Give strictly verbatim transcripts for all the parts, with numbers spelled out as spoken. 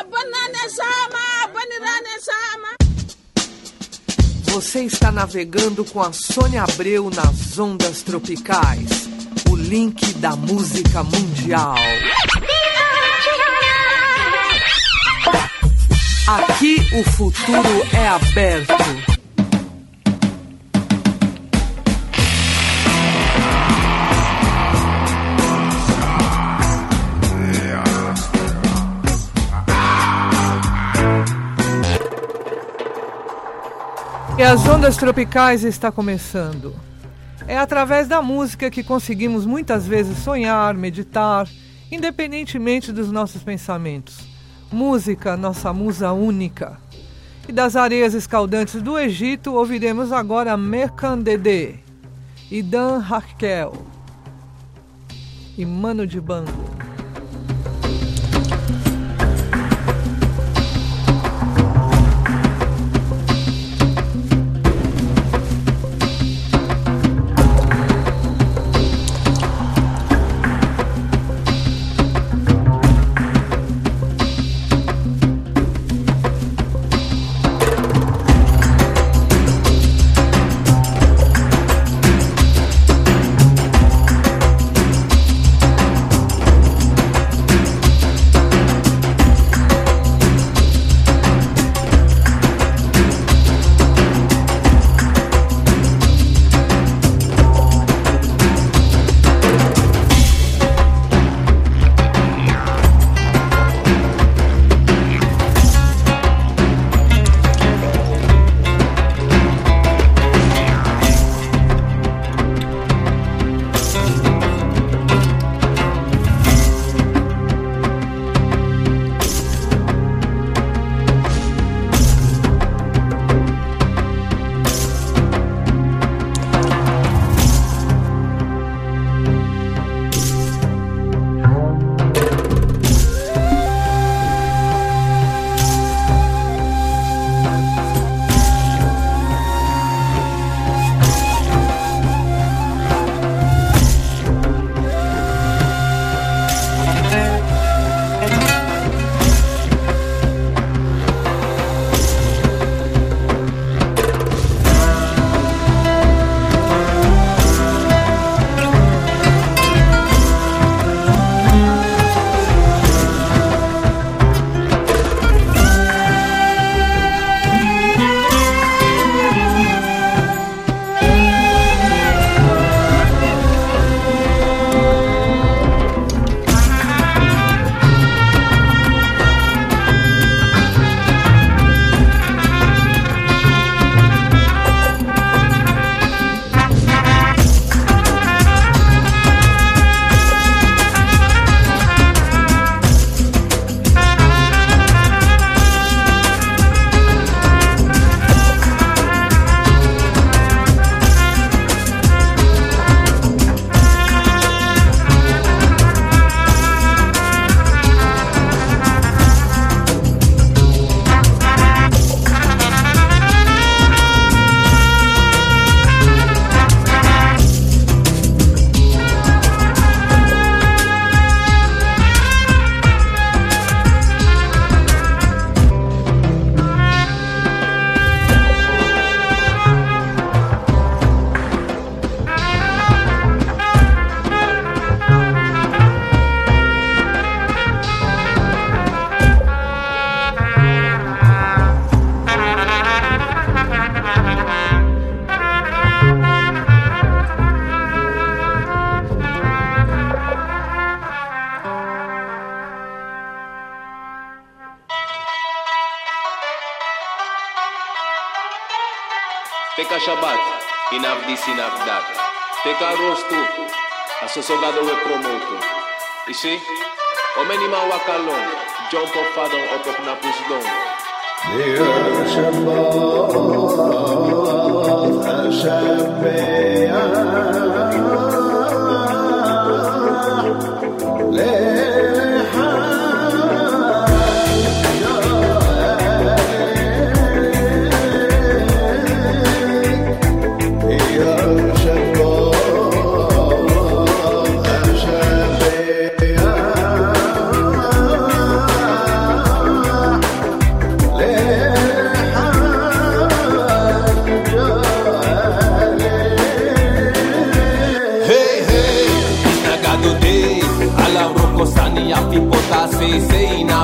Você está navegando com a Sônia Abreu nas ondas tropicais, o link da música mundial. Aqui o futuro é aberto. E as ondas tropicais está começando. É através da música que conseguimos muitas vezes sonhar, meditar, independentemente dos nossos pensamentos. Música, nossa musa única. E das areias escaldantes do Egito, ouviremos agora Merkan Dede, e Dan Hakel e Mano Dibango. Take a Shabbat, enough this, enough that. Take a roast too, a sosogado we promote. You see? How many man walk along, jump up, fall down, up, up, and push down. Dear Shabbat,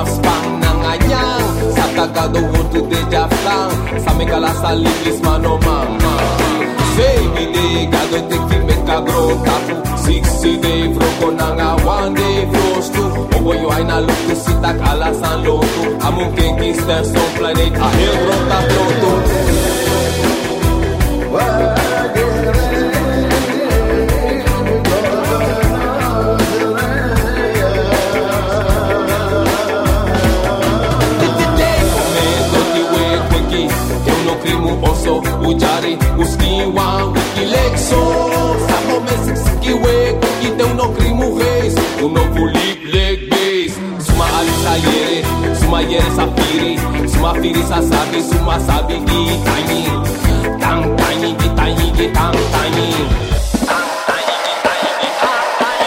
spang nanganyang sa tagadoon to the jaflang sa megala sa ligis manomang say me day gado take film cabro tapu sixty day froko nanga one day flows to obo yo ay na look to sitak alasan loto among kinky steps on planet a hill rota proto oso ujari uskiwa wikilexo samo mesikiwe kukite uno krimu reis uno pulip leg base suma alisa yere suma yere sapiri suma firi sasabi suma sabi gitani tang tani gitani gitang tani tang tani gitani gitang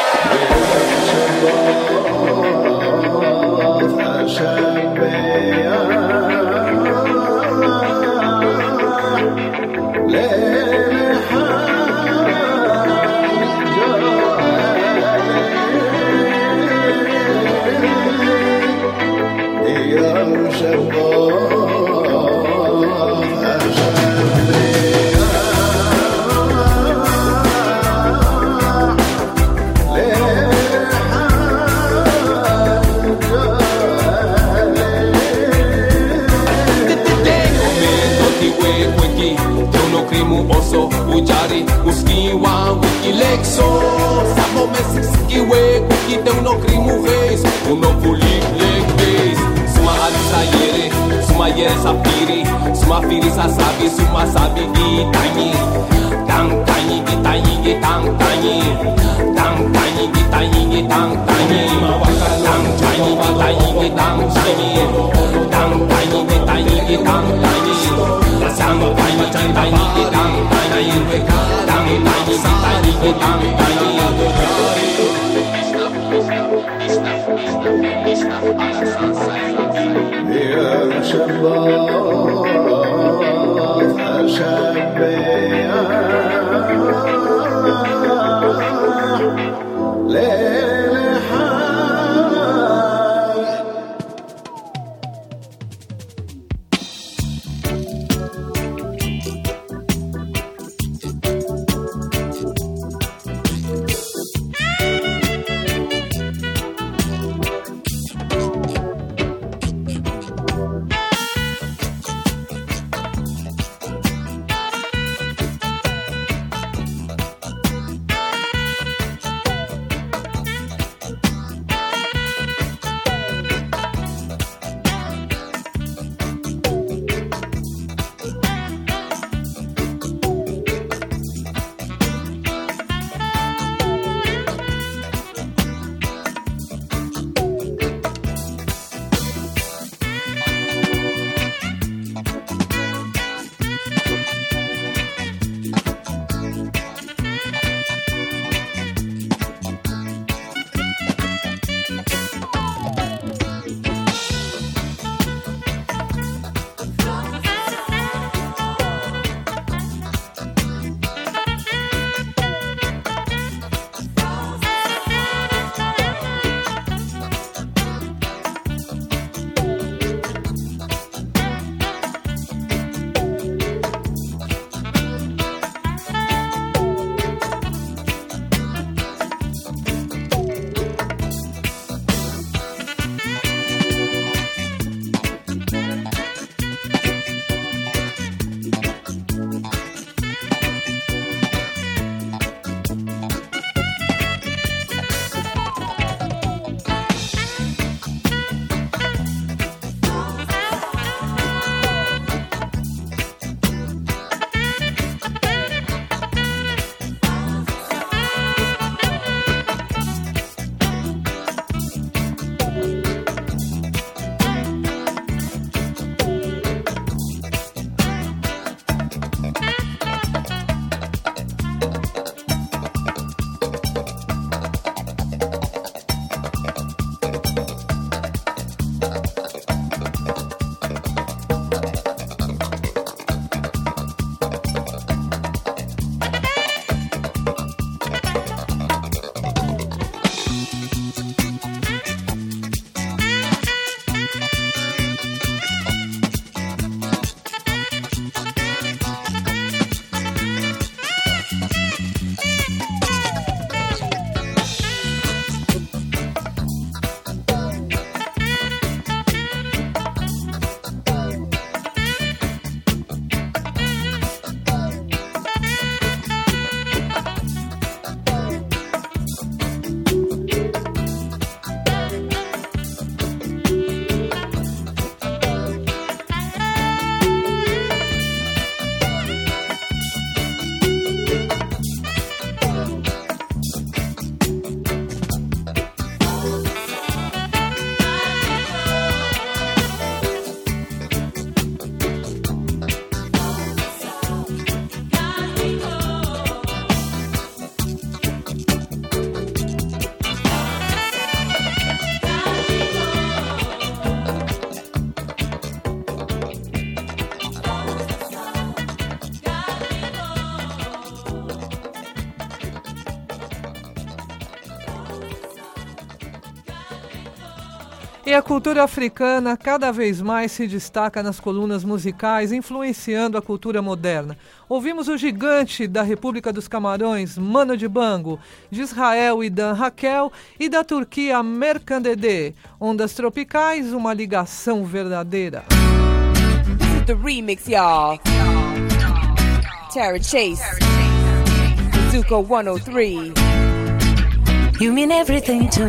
oso ujari uskiwa wikilexo samo mesikiwe kukite uno krimu reis uno pulip leg base suma alisa yere suma yere sapiri suma firi sasabi suma sabi gitani tang tani gitani gitang tani tang tani gitani gitang tani tang tani gitani gitang tani tang tani gitani gitang tani sang tani tani gitang tani tang tani gitani gitang tani يا شباب أشبيا ليل حال a cultura africana cada vez mais se destaca nas colunas musicais, influenciando a cultura moderna. Ouvimos o gigante da República dos Camarões, Mano Dibango, de Israel, Idan Raquel, e da Turquia, Mercandedê. Ondas Tropicais, uma ligação verdadeira. This is the remix, y'all. Tara Chase, Zuko one oh three. You mean everything to me.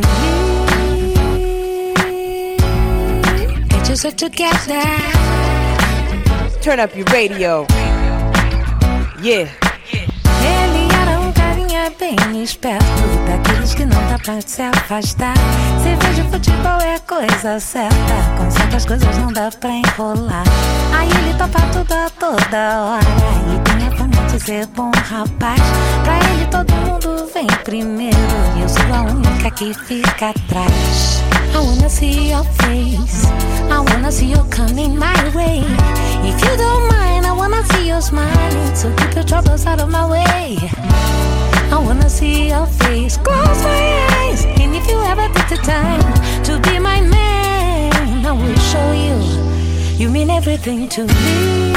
Get yourself together. Turn up your radio. Yeah. Ele era um carinha bem esperto, daqueles que não dá pra se afastar. Cerveja e futebol é coisa certa, com certas coisas não dá pra enrolar. Aí ele topa tudo a toda hora e tem a fama de ser bom rapaz. Pra ele todo mundo vem primeiro e eu sou a única que fica atrás. I wanna see your face, I wanna see you coming my way. If you don't mind, I wanna see you smiling, so keep your troubles out of my way. I wanna see your face, close my eyes, and if you ever take the time to be my man, I will show you, you mean everything to me.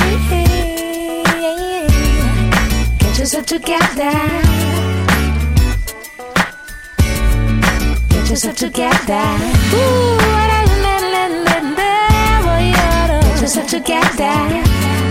Get yourself together. Get yourself together. Ooh, get yourself together.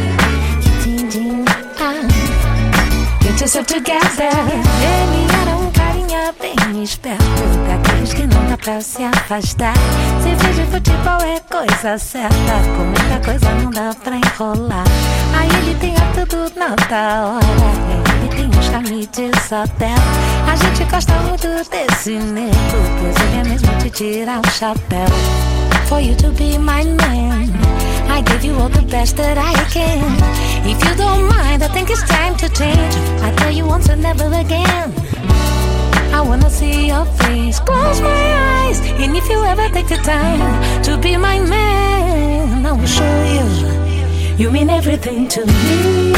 Get yourself together. Ele era um carinha bem esperto, daqueles que não dá pra se afastar. Cerveja e futebol é coisa certa, com muita coisa não dá pra enrolar. Aí ele tem a tudo na hora, ele tem uns caminhos de sapé. A gente gosta muito desse nego, pois ele é mesmo de tirar o chapéu. For you to be my man, I give you all the best that I can. If you don't mind, I think it's time to change. I tell you once and never again. I wanna see your face, close my eyes, and if you ever take the time to be my man, I will show you, you mean everything to me.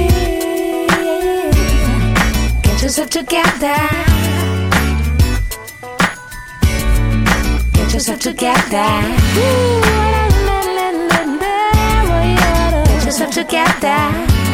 Get yourself together. Get yourself together. Ooh, get yourself together.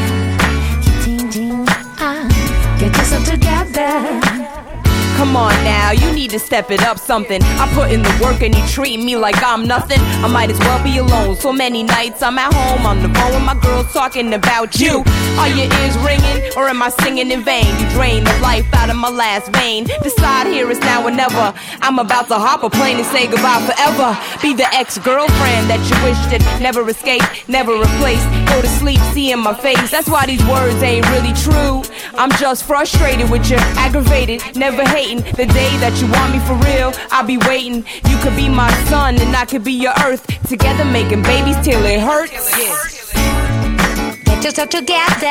Get yourself together. Come on now, you need to step it up something. I put in the work and you treat me like I'm nothing. I might as well be alone. So many nights I'm at home on the phone with my girls talking about you. Are your ears ringing or am I singing in vain? You drain the life out of my last vein. Decide here is now or never. I'm about to hop a plane and say goodbye forever. Be the ex-girlfriend that you wish that never escaped, never replaced. Go to sleep seeing my face. That's why these words ain't really true. I'm just frustrated with you, aggravated, never hating. The day that you want me for real, I'll be waiting. You could be my sun and I could be your earth. Together making babies till it hurts. Yeah. Get yourself together.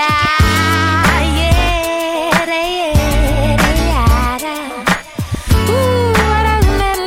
Yeah, yeah, yeah. Ooh, what a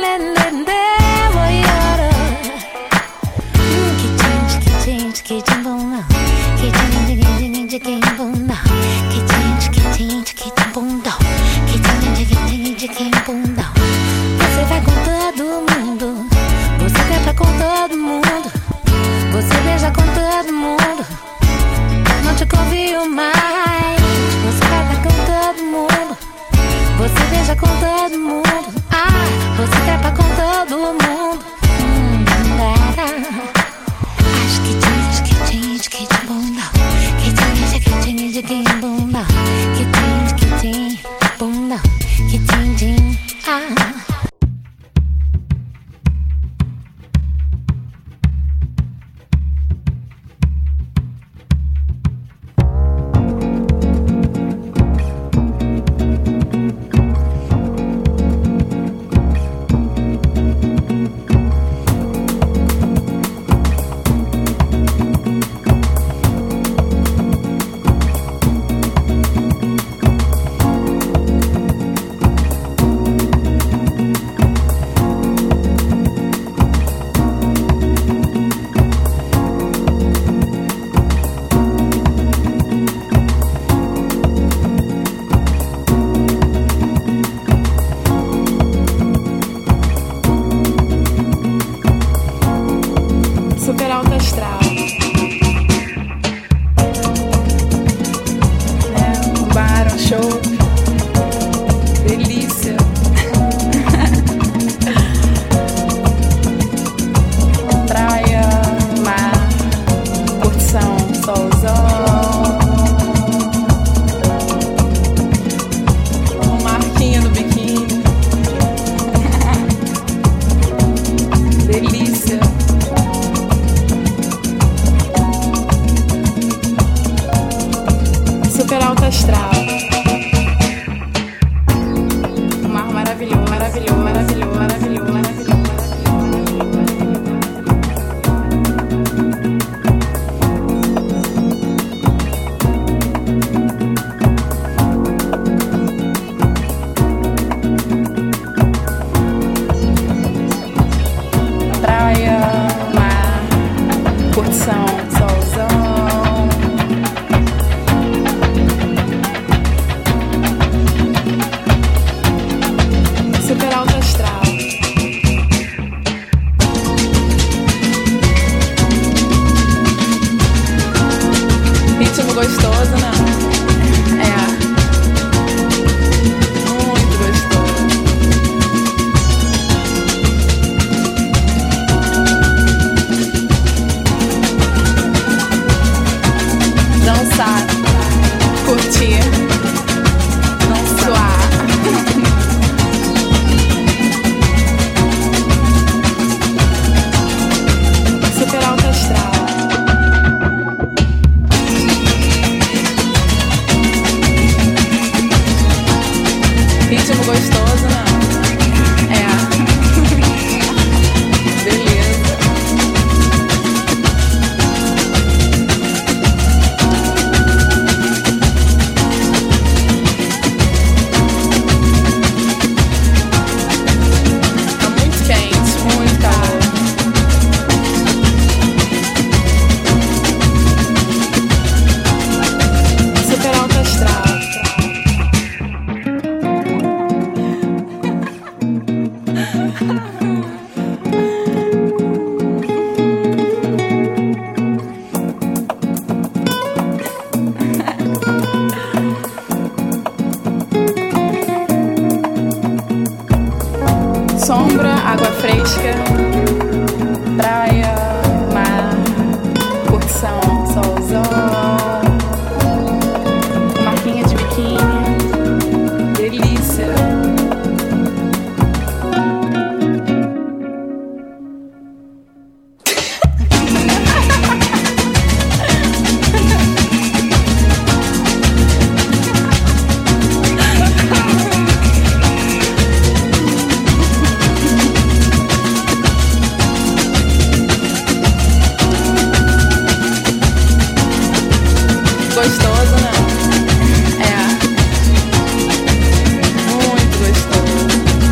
Você vai com todo mundo, você trepa com todo mundo, você beija com todo mundo, não te confio mais. Você vai com todo mundo, você beija com todo mundo, ah, você trepa com todo mundo. Hum, acho que tinha, que tinha, que tinha bunda, que tinha, que tinha, que tinha bunda. Super alto astral. É, um bar, um show. Delícia. Praia, mar, curtição, solzão. Uma marquinha no biquíni. Delícia. Super alto astral. Um mar maravilhoso, maravilhoso, maravilhoso, maravilhoso, maravilhoso. Praia, mar, curtição, solzão. Super alto astral. Ritmo gostoso, não? É. Muito gostoso. Dançar, curtir, não suar. Super alto astral. Ritmo gostoso, não? É. Beleza. Tá muito quente, muito calor. Super alto astral. Sombra, água fresca, praia, mar, curtição, solzão, marquinha de biquíni, delícia. Gostoso, não? É. Muito gostoso.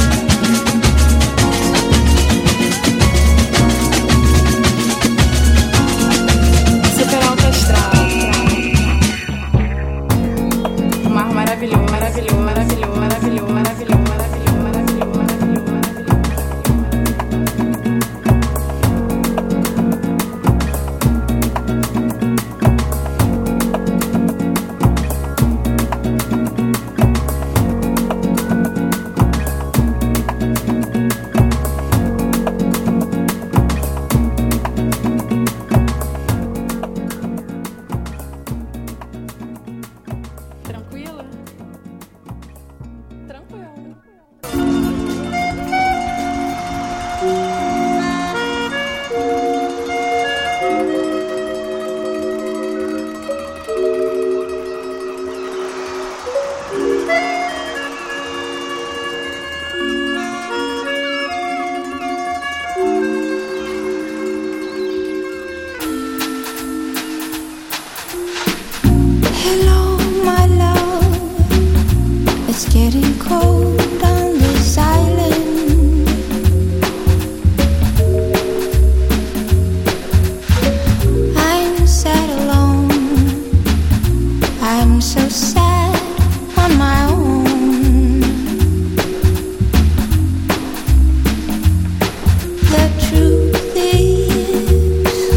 Super alto astral. Um mar maravilhoso, maravilhoso, maravilhoso, maravilhoso, maravilhoso, maravilhoso, maravilhoso, maravilhoso, maravilhoso. Tranquilo? Tranquilo. Hello, my love. It's getting cold on this island. I'm sad alone. I'm so sad on my own. The truth is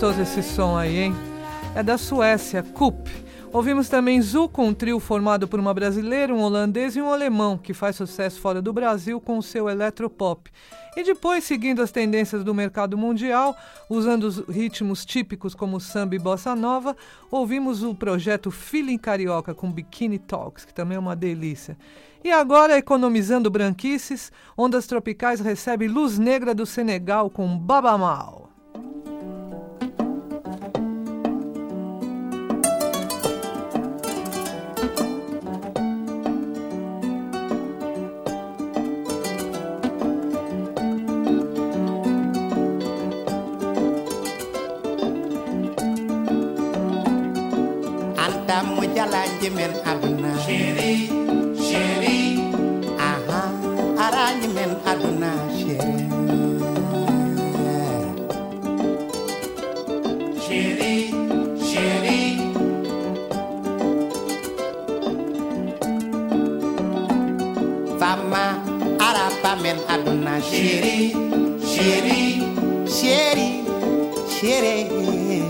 gostoso esse som aí, hein? É da Suécia, Coop. Ouvimos também Zuko, um trio formado por uma brasileira, um holandês e um alemão, que faz sucesso fora do Brasil com o seu eletropop. E depois, seguindo as tendências do mercado mundial, usando os ritmos típicos como samba e bossa nova, ouvimos o projeto Feeling Carioca com Bikini Talks, que também é uma delícia. E agora, economizando branquices, Ondas Tropicais recebe Luz Negra do Senegal com Baba Mal. Men aduna chéri chéri aha arani men aduna chéri chéri chéri fama arapa men aduna chéri chéri chéri chéri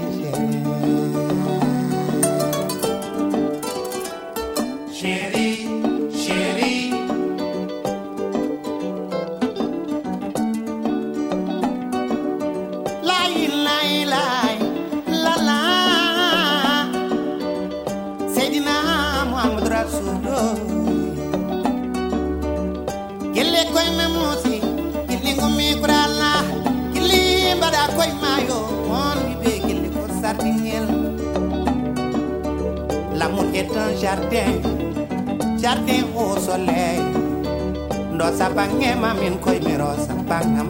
L'amour est un jardin, jardin au soleil. Ndo sapange mamin koy miro sapangam.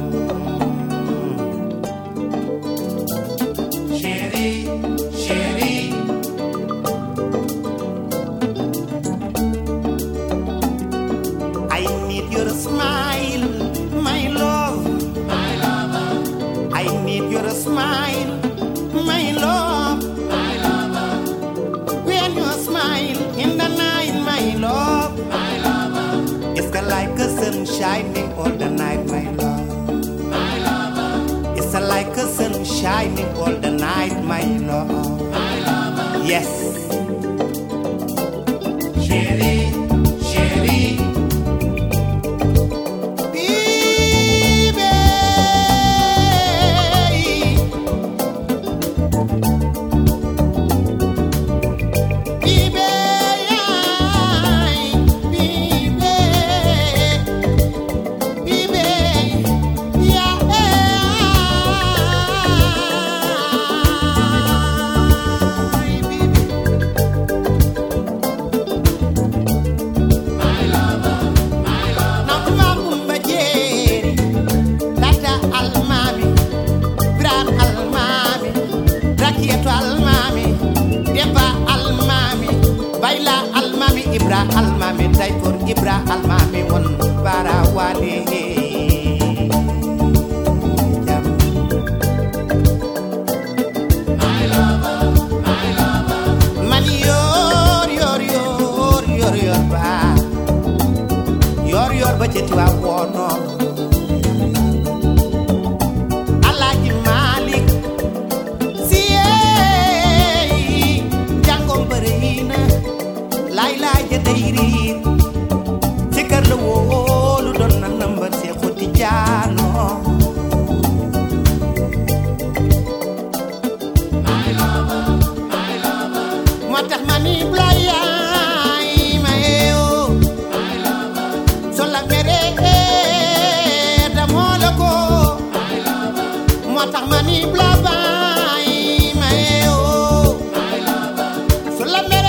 Chérie, chérie. I need your smile, my love, my lover. I need your smile, my love. Like a sun shining all the night, my love. My lover. It's like a sun shining all the night, my love. My lover. Yes. Chérie, chérie. Almami tay for Ibra almami won para wale jam. My lover, my lover. Man yor yor yor yor yor ba yor yor ba ci wa wono Alaaji Malik siye jangom bereina lay lay ja dayri ci kër la wóolu doon na number Seexu Tijaano my lover my lover moo tax ma ni blayay ma eeyo my lover so la mere da moo la ko my lover moo tax ma ni blabay ma eeyo my lover so la mere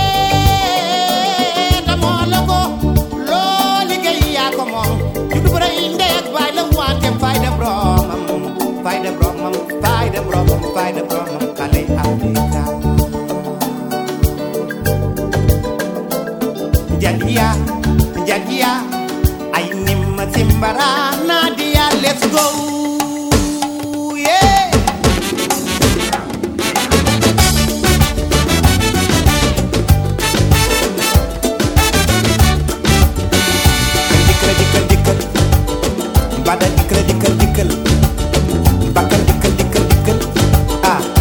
Find a problem, find a problem, find a problem, Kale Africa. Jadia, Jadia, I nim Timbara, Nadia, let's go. Yeah. Dikkal, dikkal, dikkal, bada dikkal, dikkal, dikkal. Bakal dikkel dikkel dikkel ah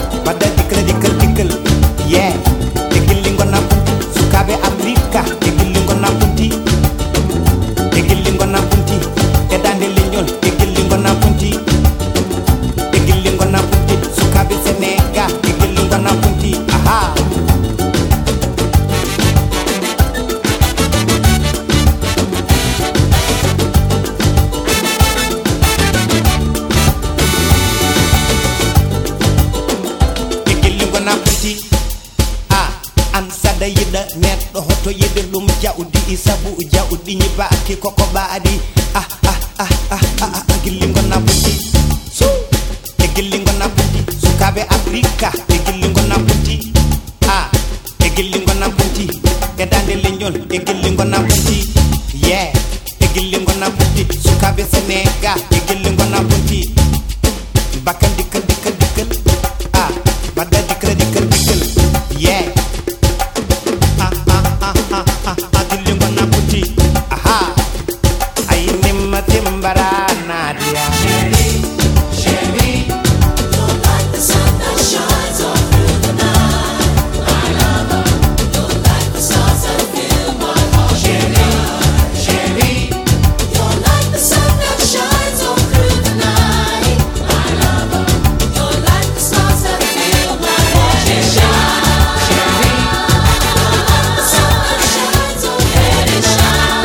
gonna putti ah an sada yida neɗɗo hoto yiɗirɗum jawdi sabu jawdi ñibaaki koko baadi ah ah ah ah ah gilli gonna putti su e gilli gonna putti sukaɓe africa e gilli gonna putti ah e gilli gonna putti e dande leñol e gilli gonna putti yeah e gilli gonna putti sukaɓe sénégal e gilli gonna putti bakkan dikkal dikkal dikkal ah badda dikkal dikkal dikkal yeah ah ah ah ah ah ah gilli gonna putti aha ay nimma timbara nadia chéri chéri you're like the sun that shines all through the night I love her you're like the stars that fill my heart chéri chéri you're like the sun that shines all through the night I love her you're like the stars that fill my heart chéri chéri you're like the sun that shines all through the night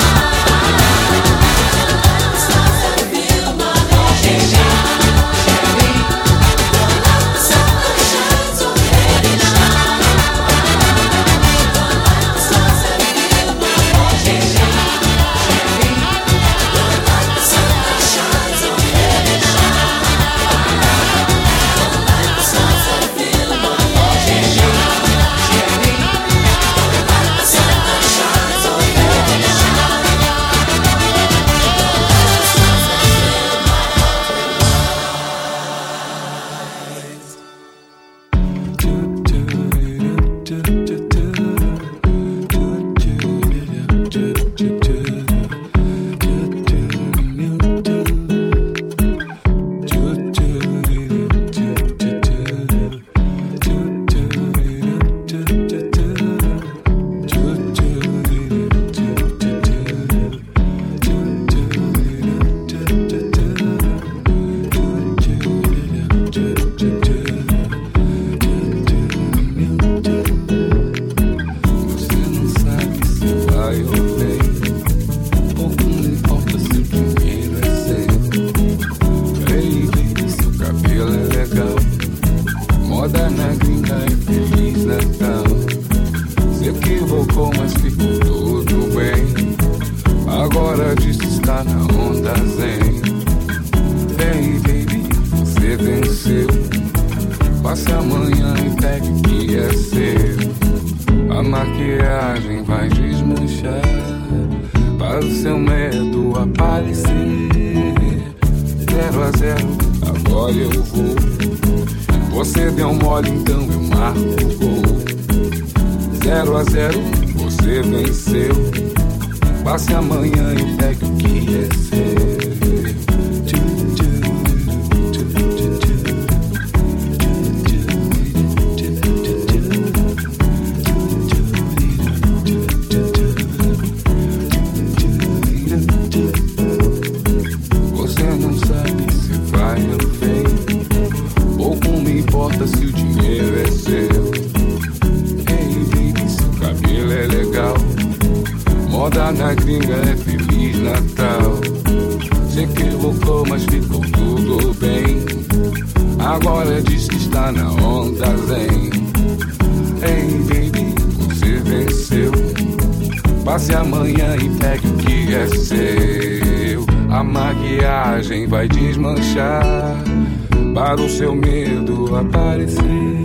Para o seu medo aparecer.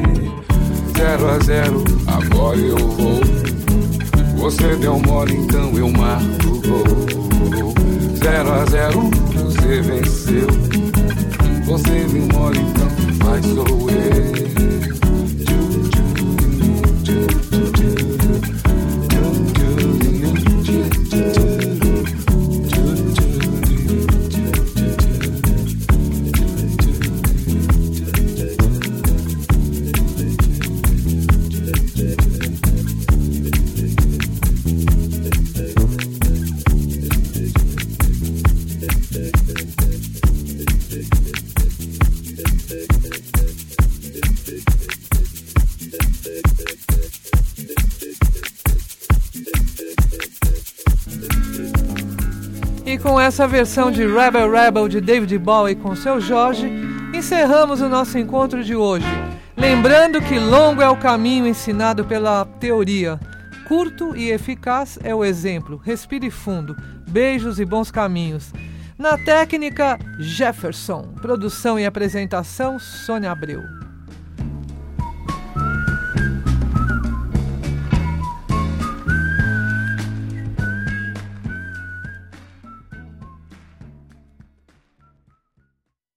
Zero a zero, agora eu vou. Você deu mole, então eu marco o gol. Zero a zero, você venceu. Você deu mole, então vai sou eu. E com essa versão de Rebel Rebel de David Bowie com seu Jorge, encerramos o nosso encontro de hoje. Lembrando que longo é o caminho ensinado pela teoria, curto e eficaz é o exemplo. Respire fundo, beijos e bons caminhos. Na técnica, Jefferson. Produção e apresentação, Sônia Abreu.